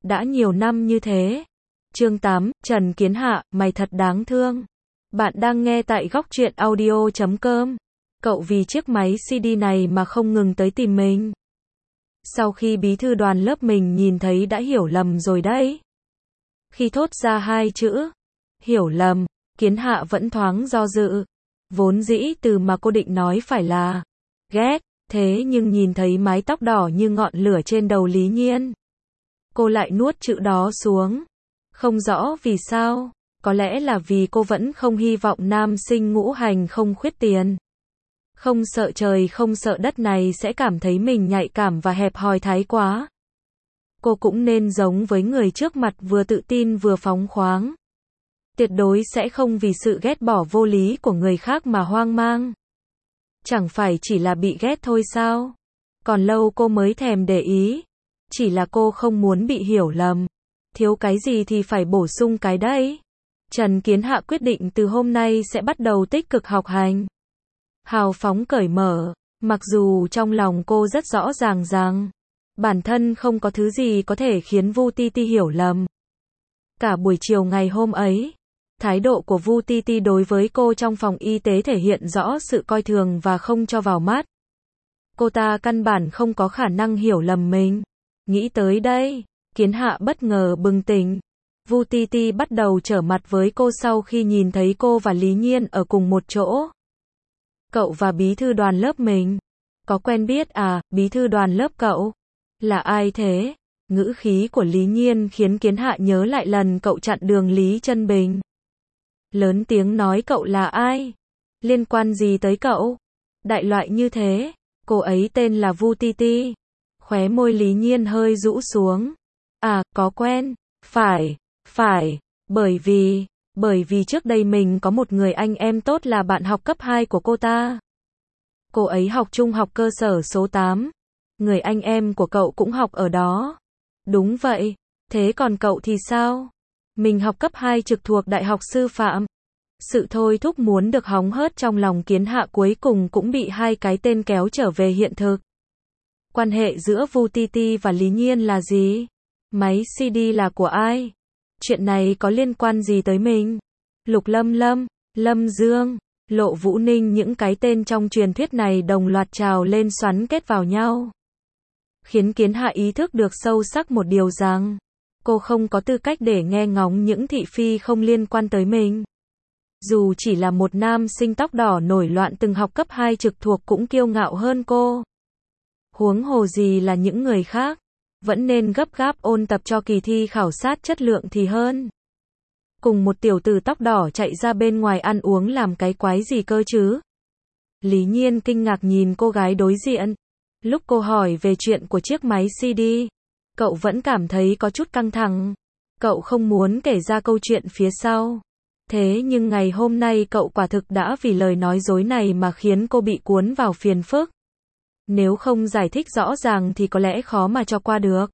đã nhiều năm như thế. Chương 8, Trần Kiến Hạ, mày thật đáng thương. Bạn đang nghe tại góc truyện audio.com. Cậu vì chiếc máy CD này mà không ngừng tới tìm mình. Sau khi bí thư đoàn lớp mình nhìn thấy đã hiểu lầm rồi đấy. Khi thốt ra hai chữ hiểu lầm, Kiến Hạ vẫn thoáng do dự. Vốn dĩ từ mà cô định nói phải là ghét, thế nhưng nhìn thấy mái tóc đỏ như ngọn lửa trên đầu Lý Nhiên, cô lại nuốt chữ đó xuống. Không rõ vì sao, có lẽ là vì cô vẫn không hy vọng nam sinh ngũ hành không khuyết tiền, không sợ trời không sợ đất này sẽ cảm thấy mình nhạy cảm và hẹp hòi thái quá. Cô cũng nên giống với người trước mặt, vừa tự tin vừa phóng khoáng. Tuyệt đối sẽ không vì sự ghét bỏ vô lý của người khác mà hoang mang. Chẳng phải chỉ là bị ghét thôi sao? Còn lâu cô mới thèm để ý. Chỉ là cô không muốn bị hiểu lầm. Thiếu cái gì thì phải bổ sung cái đấy. Trần Kiến Hạ quyết định từ hôm nay sẽ bắt đầu tích cực học hành. Hào phóng cởi mở, mặc dù trong lòng cô rất rõ ràng rằng bản thân không có thứ gì có thể khiến Vu Ti hiểu lầm. Cả buổi chiều ngày hôm ấy, thái độ của Vu Ti đối với cô trong phòng y tế thể hiện rõ sự coi thường và không cho vào mắt. Cô ta căn bản không có khả năng hiểu lầm mình. Nghĩ tới đây, Kiến Hạ bất ngờ bừng tỉnh. Vu Ti bắt đầu trở mặt với cô sau khi nhìn thấy cô và Lý Nhiên ở cùng một chỗ. Cậu và bí thư đoàn lớp mình có quen biết à? Bí thư đoàn lớp cậu là ai thế? Ngữ khí của Lý Nhiên khiến Kiến Hạ nhớ lại lần cậu chặn đường Lý Chân Bình. Lớn tiếng nói cậu là ai? Liên quan gì tới cậu? Đại loại như thế. Cô ấy tên là Vu Ti. Khóe môi Lý Nhiên hơi rũ xuống. À, có quen. Phải. Bởi vì trước đây mình có một người anh em tốt là bạn học cấp 2 của cô ta. Cô ấy học trung học cơ sở số 8. Người anh em của cậu cũng học ở đó. Đúng vậy. Thế còn cậu thì sao? Mình học cấp 2 trực thuộc Đại học Sư phạm. Sự thôi thúc muốn được hóng hớt trong lòng Kiến Hạ cuối cùng cũng bị hai cái tên kéo trở về hiện thực. Quan hệ giữa Vu Ti và Lý Nhiên là gì? Máy CD là của ai? Chuyện này có liên quan gì tới mình? Lục Lâm, Lâm Dương, Lộ Vũ Ninh, những cái tên trong truyền thuyết này đồng loạt trào lên xoắn kết vào nhau. Khiến Kiến Hạ ý thức được sâu sắc một điều rằng cô không có tư cách để nghe ngóng những thị phi không liên quan tới mình. Dù chỉ là một nam sinh tóc đỏ nổi loạn từng học cấp 2 trực thuộc cũng kiêu ngạo hơn cô. Huống hồ gì là những người khác, vẫn nên gấp gáp ôn tập cho kỳ thi khảo sát chất lượng thì hơn. Cùng một tiểu tử tóc đỏ chạy ra bên ngoài ăn uống làm cái quái gì cơ chứ? Lý Nhiên kinh ngạc nhìn cô gái đối diện. Lúc cô hỏi về chuyện của chiếc máy CD, cậu vẫn cảm thấy có chút căng thẳng. Cậu không muốn kể ra câu chuyện phía sau. Thế nhưng ngày hôm nay cậu quả thực đã vì lời nói dối này mà khiến cô bị cuốn vào phiền phức. Nếu không giải thích rõ ràng thì có lẽ khó mà cho qua được.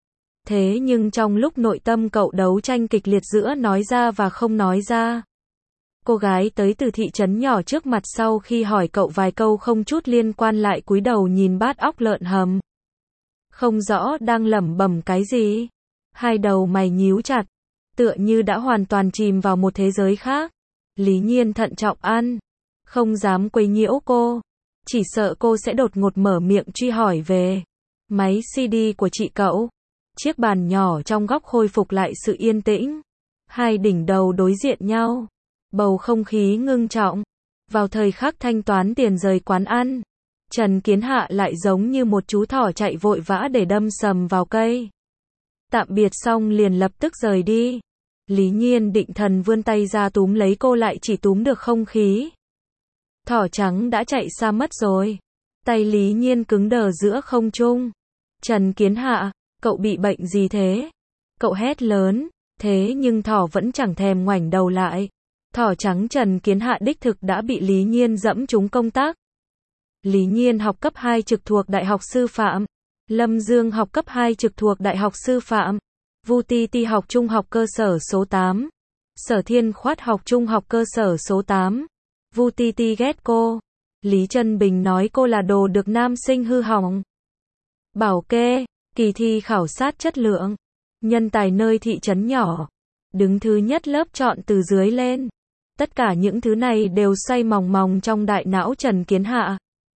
Thế nhưng trong lúc nội tâm cậu đấu tranh kịch liệt giữa nói ra và không nói ra. Cô gái tới từ thị trấn nhỏ trước mặt sau khi hỏi cậu vài câu không chút liên quan lại cúi đầu nhìn bát óc lợn hầm. Không rõ đang lẩm bẩm cái gì. Hai đầu mày nhíu chặt, tựa như đã hoàn toàn chìm vào một thế giới khác. Lý Nhiên thận trọng ăn, không dám quấy nhiễu cô. Chỉ sợ cô sẽ đột ngột mở miệng truy hỏi về máy CD của chị cậu. Chiếc bàn nhỏ trong góc khôi phục lại sự yên tĩnh. Hai đỉnh đầu đối diện nhau. Bầu không khí ngưng trọng. Vào thời khắc thanh toán tiền rời quán ăn, Trần Kiến Hạ lại giống như một chú thỏ chạy vội vã để đâm sầm vào cây. Tạm biệt xong liền lập tức rời đi. Lý Nhiên định thần vươn tay ra túm lấy cô lại chỉ túm được không khí. Thỏ trắng đã chạy xa mất rồi. Tay Lý Nhiên cứng đờ giữa không trung. Trần Kiến Hạ, cậu bị bệnh gì thế? Cậu hét lớn, thế nhưng thỏ vẫn chẳng thèm ngoảnh đầu lại. Thỏ trắng Trần Kiến Hạ đích thực đã bị Lý Nhiên dẫm trúng công tắc. Lý Nhiên học cấp 2 trực thuộc Đại học Sư phạm. Lâm Dương học cấp 2 trực thuộc Đại học Sư phạm. Vu Ti học trung học cơ sở số 8. Sở Thiên Khoát học trung học cơ sở số 8. Vu Ti ghét cô. Lý Chân Bình nói cô là đồ được nam sinh hư hỏng. Bảo kê, kỳ thi khảo sát chất lượng. nhân tài nơi thị trấn nhỏ, đứng thứ nhất lớp chọn từ dưới lên. Tất cả những thứ này đều xoay mòng mòng trong đại não Trần Kiến Hạ.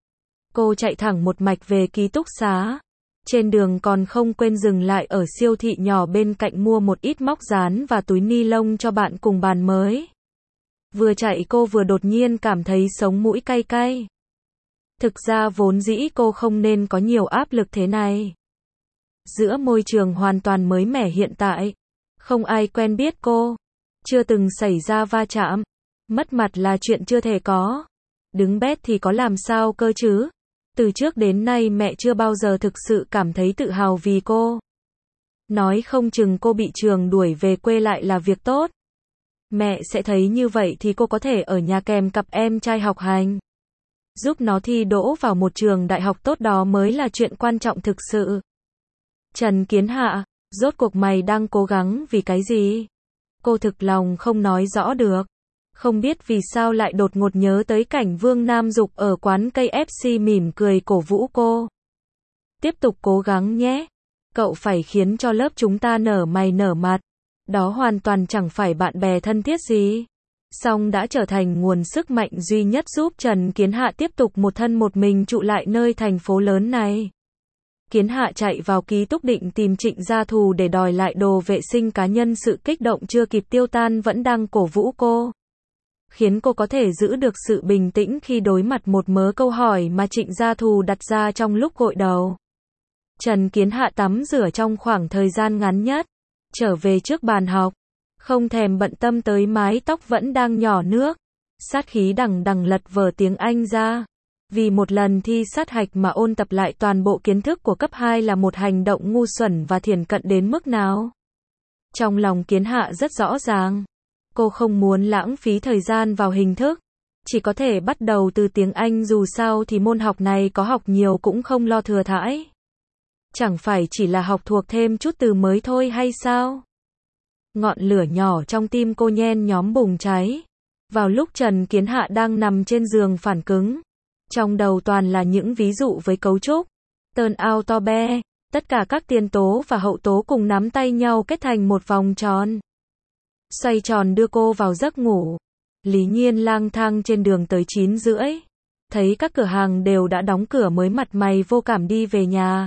Cô chạy thẳng một mạch về ký túc xá. Trên đường còn không quên dừng lại ở siêu thị nhỏ bên cạnh mua một ít móc dán và túi ni lông cho bạn cùng bàn mới. Vừa chạy cô vừa đột nhiên cảm thấy sống mũi cay cay. Thực ra vốn dĩ cô không nên có nhiều áp lực thế này. Giữa môi trường hoàn toàn mới mẻ hiện tại, không ai quen biết cô, chưa từng xảy ra va chạm, mất mặt là chuyện chưa thể có. Đứng bét thì có làm sao cơ chứ? Từ trước đến nay mẹ chưa bao giờ thực sự cảm thấy tự hào vì cô. Nói không chừng cô bị trường đuổi về quê lại là việc tốt. Mẹ sẽ thấy như vậy thì cô có thể ở nhà kèm cặp em trai học hành. Giúp nó thi đỗ vào một trường đại học tốt, đó mới là chuyện quan trọng thực sự. Trần Kiến Hạ, rốt cuộc mày đang cố gắng vì cái gì? Cô thực lòng không nói rõ được. Không biết vì sao lại đột ngột nhớ tới cảnh Vương Nam Dục ở quán KFC mỉm cười cổ vũ cô. Tiếp tục cố gắng nhé. Cậu phải khiến cho lớp chúng ta nở mày nở mặt. Đó hoàn toàn chẳng phải bạn bè thân thiết gì. Song đã trở thành nguồn sức mạnh duy nhất giúp Trần Kiến Hạ tiếp tục một thân một mình trụ lại nơi thành phố lớn này. Kiến Hạ chạy vào ký túc định tìm Trịnh Gia Thù để đòi lại đồ vệ sinh cá nhân. Sự kích động chưa kịp tiêu tan vẫn đang cổ vũ cô, khiến cô có thể giữ được sự bình tĩnh khi đối mặt một mớ câu hỏi mà Trịnh Gia Thù đặt ra trong lúc gội đầu. Trần Kiến Hạ tắm rửa trong khoảng thời gian ngắn nhất, trở về trước bàn học, không thèm bận tâm tới mái tóc vẫn đang nhỏ nước, sát khí đằng đằng lật vở tiếng Anh ra. Vì một lần thi sát hạch mà ôn tập lại toàn bộ kiến thức của cấp 2 là một hành động ngu xuẩn và thiển cận đến mức nào. Trong lòng Kiến Hạ rất rõ ràng. Cô không muốn lãng phí thời gian vào hình thức. Chỉ có thể bắt đầu từ tiếng Anh, dù sao thì môn học này có học nhiều cũng không lo thừa thãi. Chẳng phải chỉ là học thuộc thêm chút từ mới thôi hay sao? Ngọn lửa nhỏ trong tim cô nhen nhóm bùng cháy. Vào lúc Trần Kiến Hạ đang nằm trên giường phản cứng, trong đầu toàn là những ví dụ với cấu trúc, turn out to be, tất cả các tiên tố và hậu tố cùng nắm tay nhau kết thành một vòng tròn. Xoay tròn đưa cô vào giấc ngủ. Lý Nhiên lang thang trên đường tới 9:30. Thấy các cửa hàng đều đã đóng cửa mới mặt mày vô cảm đi về nhà.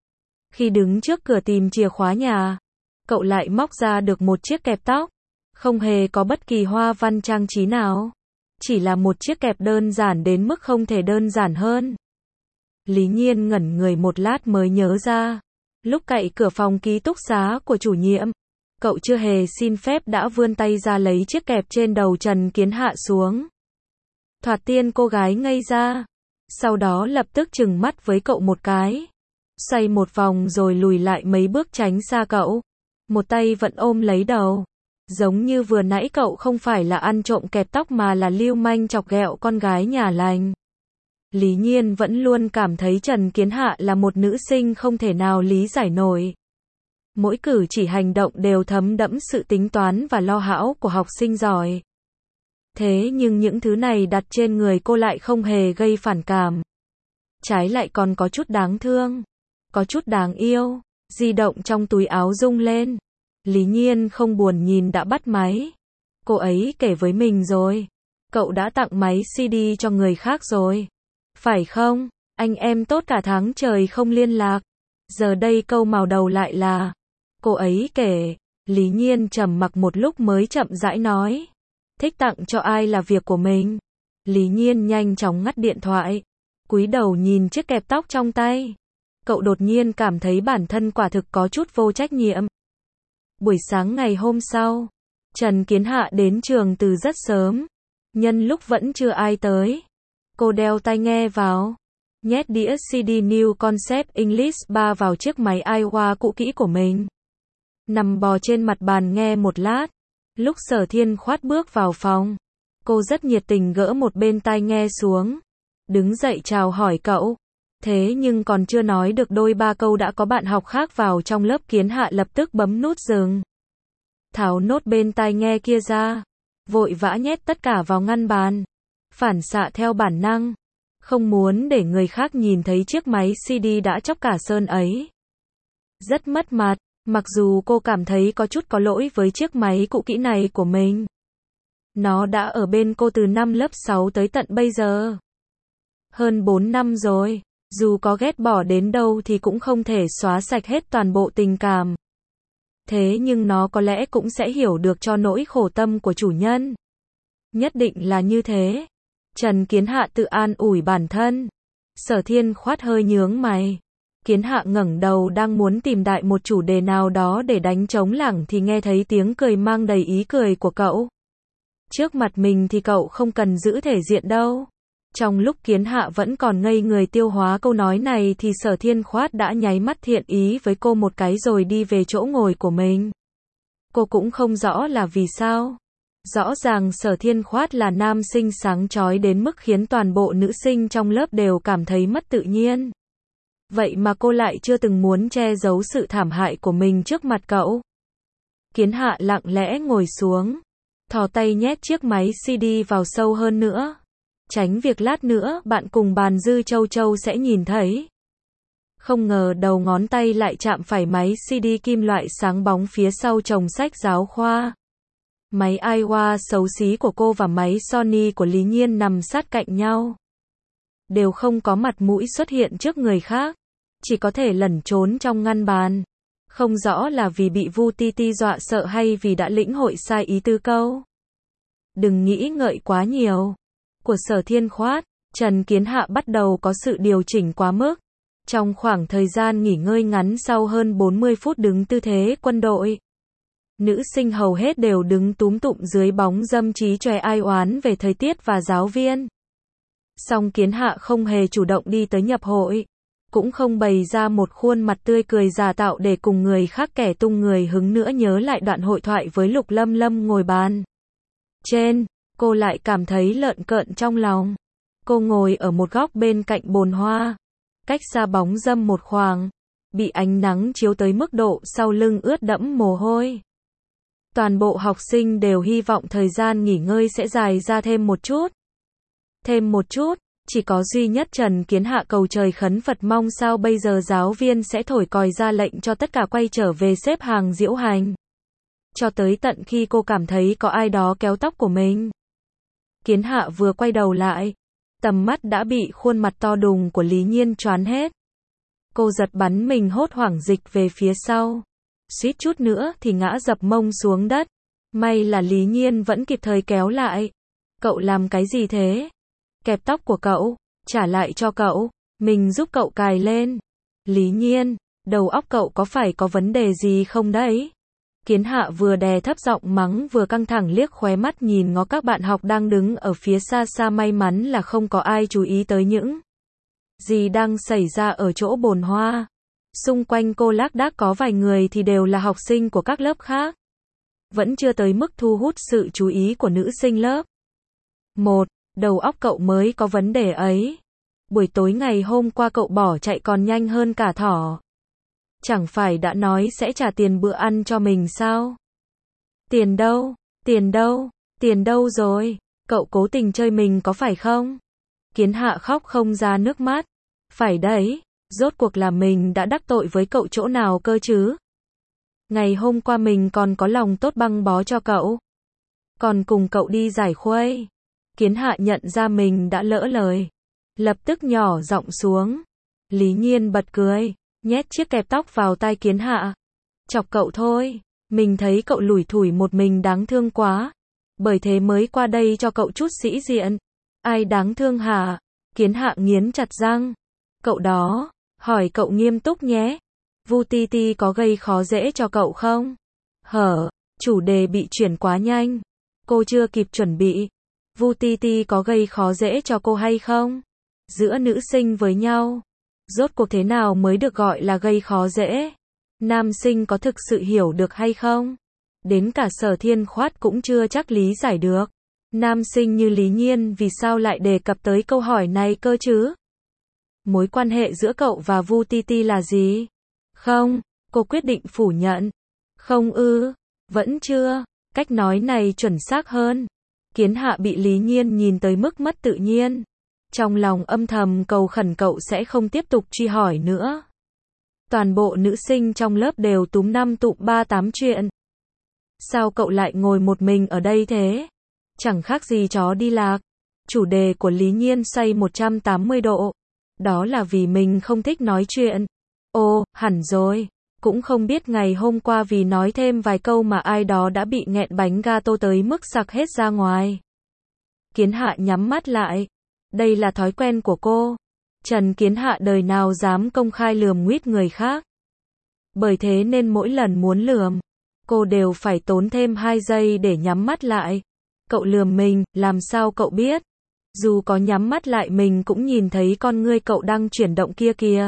Khi đứng trước cửa tìm chìa khóa nhà, cậu lại móc ra được một chiếc kẹp tóc. Không hề có bất kỳ hoa văn trang trí nào. Chỉ là một chiếc kẹp đơn giản đến mức không thể đơn giản hơn. Lý Nhiên ngẩn người một lát mới nhớ ra. Lúc cậy cửa phòng ký túc xá của chủ nhiệm, cậu chưa hề xin phép đã vươn tay ra lấy chiếc kẹp trên đầu Trần Kiến Hạ xuống. Thoạt tiên cô gái ngây ra. Sau đó lập tức trừng mắt với cậu một cái. Xoay một vòng rồi lùi lại mấy bước tránh xa cậu. Một tay vẫn ôm lấy đầu. Giống như vừa nãy cậu không phải là ăn trộm kẹp tóc mà là lưu manh chọc ghẹo con gái nhà lành. Lý Nhiên vẫn luôn cảm thấy Trần Kiến Hạ là một nữ sinh không thể nào lý giải nổi. Mỗi cử chỉ hành động đều thấm đẫm sự tính toán và lo hão của học sinh giỏi. Thế nhưng những thứ này đặt trên người cô lại không hề gây phản cảm. Trái lại còn có chút đáng thương, có chút đáng yêu. Di động trong túi áo rung lên. Lý Nhiên không buồn nhìn đã bắt máy. Cô ấy kể với mình rồi. Cậu đã tặng máy CD cho người khác rồi. Phải không? Anh em tốt cả tháng trời không liên lạc. Giờ đây câu màu đầu lại là cô ấy kể. Lý Nhiên trầm mặc một lúc mới chậm rãi nói. Thích tặng cho ai là việc của mình. Lý Nhiên nhanh chóng ngắt điện thoại. Cúi đầu nhìn chiếc kẹp tóc trong tay. Cậu đột nhiên cảm thấy bản thân quả thực có chút vô trách nhiệm. Buổi sáng ngày hôm sau, Trần Kiến Hạ đến trường từ rất sớm. Nhân lúc vẫn chưa ai tới, cô đeo tai nghe vào, nhét đĩa CD New Concept English 3 vào chiếc máy iWa cũ kỹ của mình. Nằm bò trên mặt bàn nghe một lát. Lúc Sở Thiên khoát bước vào phòng, cô rất nhiệt tình gỡ một bên tai nghe xuống. Đứng dậy chào hỏi cậu. Thế nhưng còn chưa nói được đôi ba câu đã có bạn học khác vào trong lớp. Kiến Hạ lập tức bấm nút dừng. Tháo nốt bên tai nghe kia ra. Vội vã nhét tất cả vào ngăn bàn. Phản xạ theo bản năng. Không muốn để người khác nhìn thấy chiếc máy CD đã chóc cả sơn ấy. Rất mất mặt. Mặc dù cô cảm thấy có chút có lỗi với chiếc máy cũ kỹ này của mình. Nó đã ở bên cô từ năm lớp 6 tới tận bây giờ. Hơn 4 năm rồi. Dù có ghét bỏ đến đâu thì cũng không thể xóa sạch hết toàn bộ tình cảm. Thế nhưng nó có lẽ cũng sẽ hiểu được cho nỗi khổ tâm của chủ nhân. Nhất định là như thế. Trần Kiến Hạ tự an ủi bản thân. Sở Thiên Khoát hơi nhướng mày. Kiến Hạ ngẩng đầu đang muốn tìm đại một chủ đề nào đó để đánh trống lảng thì nghe thấy tiếng cười mang đầy ý cười của cậu. Trước mặt mình thì cậu không cần giữ thể diện đâu. Trong lúc Kiến Hạ vẫn còn ngây người tiêu hóa câu nói này thì Sở Thiên Khoát đã nháy mắt thiện ý với cô một cái rồi đi về chỗ ngồi của mình. Cô cũng không rõ là vì sao. Rõ ràng Sở Thiên Khoát là nam sinh sáng chói đến mức khiến toàn bộ nữ sinh trong lớp đều cảm thấy mất tự nhiên. Vậy mà cô lại chưa từng muốn che giấu sự thảm hại của mình trước mặt cậu. Kiến Hạ lặng lẽ ngồi xuống, thò tay nhét chiếc máy CD vào sâu hơn nữa. Tránh việc lát nữa bạn cùng bàn Dư Châu Châu sẽ nhìn thấy. Không ngờ đầu ngón tay lại chạm phải máy CD kim loại sáng bóng phía sau chồng sách giáo khoa. Máy iWa xấu xí của cô và máy Sony của Lý Nhiên nằm sát cạnh nhau. Đều không có mặt mũi xuất hiện trước người khác. Chỉ có thể lẩn trốn trong ngăn bàn. Không rõ là vì bị Vu Titi dọa sợ hay vì đã lĩnh hội sai ý tứ câu. Đừng nghĩ ngợi quá nhiều. Của Sở Thiên Khoát, Trần Kiến Hạ bắt đầu có sự điều chỉnh quá mức. Trong khoảng thời gian nghỉ ngơi ngắn sau hơn 40 phút đứng tư thế quân đội. Nữ sinh hầu hết đều đứng túm tụm dưới bóng dâm trí chòe ai oán về thời tiết và giáo viên. Song Kiến Hạ không hề chủ động đi tới nhập hội. Cũng không bày ra một khuôn mặt tươi cười giả tạo để cùng người khác kẻ tung người hứng nữa nhớ lại đoạn hội thoại với Lục Lâm Lâm ngồi bàn trên. Cô lại cảm thấy lợn cợn trong lòng. Cô ngồi ở một góc bên cạnh bồn hoa. Cách xa bóng dâm một khoảng. Bị ánh nắng chiếu tới mức độ sau lưng ướt đẫm mồ hôi. Toàn bộ học sinh đều hy vọng thời gian nghỉ ngơi sẽ dài ra thêm một chút. Thêm một chút. Chỉ có duy nhất Trần Kiến Hạ cầu trời khấn Phật mong sao bây giờ giáo viên sẽ thổi còi ra lệnh cho tất cả quay trở về xếp hàng diễu hành. Cho tới tận khi cô cảm thấy có ai đó kéo tóc của mình. Kiến Hạ vừa quay đầu lại. Tầm mắt đã bị khuôn mặt to đùng của Lý Nhiên choán hết. Cô giật bắn mình hốt hoảng dịch về phía sau. Suýt chút nữa thì ngã dập mông xuống đất. May là Lý Nhiên vẫn kịp thời kéo lại. Cậu làm cái gì thế? Kẹp tóc của cậu, trả lại cho cậu, mình giúp cậu cài lên. Lý Nhiên, đầu óc cậu có phải có vấn đề gì không đấy? Kiến Hạ vừa đè thấp giọng mắng vừa căng thẳng liếc khóe mắt nhìn ngó các bạn học đang đứng ở phía xa xa, may mắn là không có ai chú ý tới những gì đang xảy ra ở chỗ bồn hoa. Xung quanh cô lác đác có vài người thì đều là học sinh của các lớp khác. Vẫn chưa tới mức thu hút sự chú ý của nữ sinh lớp 1. Đầu óc cậu mới có vấn đề ấy. Buổi tối ngày hôm qua cậu bỏ chạy còn nhanh hơn cả thỏ. Chẳng phải đã nói sẽ trả tiền bữa ăn cho mình sao? Tiền đâu? Tiền đâu? Tiền đâu rồi? Cậu cố tình chơi mình có phải không? Kiến Hạ khóc không ra nước mắt. Phải đấy, rốt cuộc là mình đã đắc tội với cậu chỗ nào cơ chứ? Ngày hôm qua mình còn có lòng tốt băng bó cho cậu. Còn cùng cậu đi giải khuây. Kiến Hạ nhận ra mình đã lỡ lời. Lập tức nhỏ giọng xuống. Lý Nhiên bật cười, nhét chiếc kẹp tóc vào tai Kiến Hạ. Chọc cậu thôi, mình thấy cậu lủi thủi một mình đáng thương quá. Bởi thế mới qua đây cho cậu chút sĩ diện. Ai đáng thương hả? Kiến Hạ nghiến chặt răng. Cậu đó, hỏi cậu nghiêm túc nhé. Vu Titi có gây khó dễ cho cậu không? Hở, chủ đề bị chuyển quá nhanh. Cô chưa kịp chuẩn bị. Vu Titi có gây khó dễ cho cô hay không? Giữa nữ sinh với nhau, rốt cuộc thế nào mới được gọi là gây khó dễ? Nam sinh có thực sự hiểu được hay không? Đến cả Sở Thiên Khoát cũng chưa chắc lý giải được. Nam sinh như Lý Nhiên vì sao lại đề cập tới câu hỏi này cơ chứ? Mối quan hệ giữa cậu và Vu Titi là gì? Không, cô quyết định phủ nhận. Không ư, vẫn chưa, cách nói này chuẩn xác hơn. Kiến Hạ bị Lý Nhiên nhìn tới mức mất tự nhiên. Trong lòng âm thầm cầu khẩn cậu sẽ không tiếp tục truy hỏi nữa. Toàn bộ nữ sinh trong lớp đều túm 5 tụm 3 tám chuyện. Sao cậu lại ngồi một mình ở đây thế? Chẳng khác gì chó đi lạc. Chủ đề của Lý Nhiên xoay 180 độ. Đó là vì mình không thích nói chuyện. Ồ, hẳn rồi. Cũng không biết ngày hôm qua vì nói thêm vài câu mà ai đó đã bị nghẹn bánh gato tới mức sặc hết ra ngoài. Kiến Hạ nhắm mắt lại. Đây là thói quen của cô. Trần Kiến Hạ đời nào dám công khai lườm nguýt người khác. Bởi thế nên mỗi lần muốn lườm, cô đều phải tốn thêm 2 giây để nhắm mắt lại. Cậu lườm mình, làm sao cậu biết? Dù có nhắm mắt lại mình cũng nhìn thấy con ngươi cậu đang chuyển động kia kìa.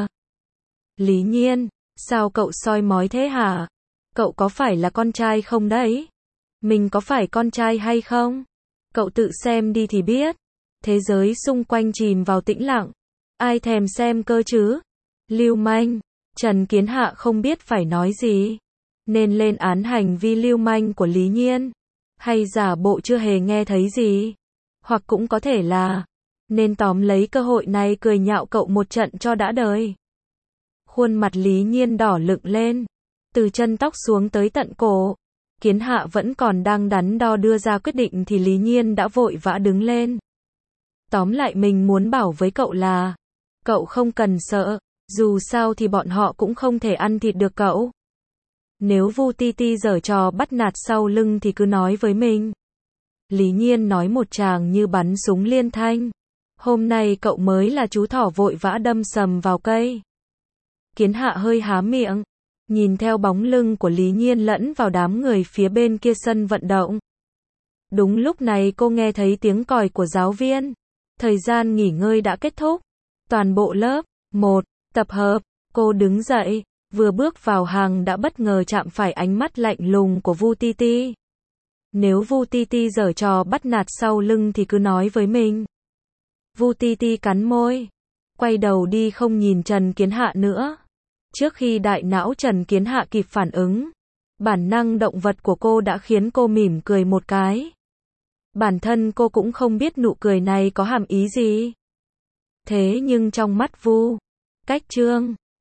Lý Nhiên, sao cậu soi mói thế hả? Cậu có phải là con trai không đấy? Mình có phải con trai hay không? Cậu tự xem đi thì biết. Thế giới xung quanh chìm vào tĩnh lặng. Ai thèm xem cơ chứ? Lưu manh. Trần Kiến Hạ không biết phải nói gì. Nên lên án hành vi lưu manh của Lý Nhiên. Hay giả bộ chưa hề nghe thấy gì. Hoặc cũng có thể là nên tóm lấy cơ hội này cười nhạo cậu một trận cho đã đời. Khuôn mặt Lý Nhiên đỏ lựng lên. Từ chân tóc xuống tới tận cổ. Kiến Hạ vẫn còn đang đắn đo đưa ra quyết định thì Lý Nhiên đã vội vã đứng lên. Tóm lại mình muốn bảo với cậu là cậu không cần sợ. Dù sao thì bọn họ cũng không thể ăn thịt được cậu. Nếu Vu Ti giở trò bắt nạt sau lưng thì cứ nói với mình. Lý Nhiên nói một tràng như bắn súng liên thanh. Hôm nay cậu mới là chú thỏ vội vã đâm sầm vào cây. Kiến Hạ hơi há miệng. Nhìn theo bóng lưng của Lý Nhiên lẫn vào đám người phía bên kia sân vận động. Đúng lúc này cô nghe thấy tiếng còi của giáo viên. Thời gian nghỉ ngơi đã kết thúc. Toàn bộ lớp, 1, tập hợp. Cô đứng dậy, vừa bước vào hàng đã bất ngờ chạm phải ánh mắt lạnh lùng của Vu Ti. Nếu Vu Ti giở trò bắt nạt sau lưng thì cứ nói với mình. Vu Ti cắn môi. Quay đầu đi không nhìn Trần Kiến Hạ nữa. Trước khi đại não Trần Kiến Hạ kịp phản ứng, bản năng động vật của cô đã khiến cô mỉm cười một cái. Bản thân cô cũng không biết nụ cười này có hàm ý gì. Thế nhưng trong mắt Vu Cách Trương,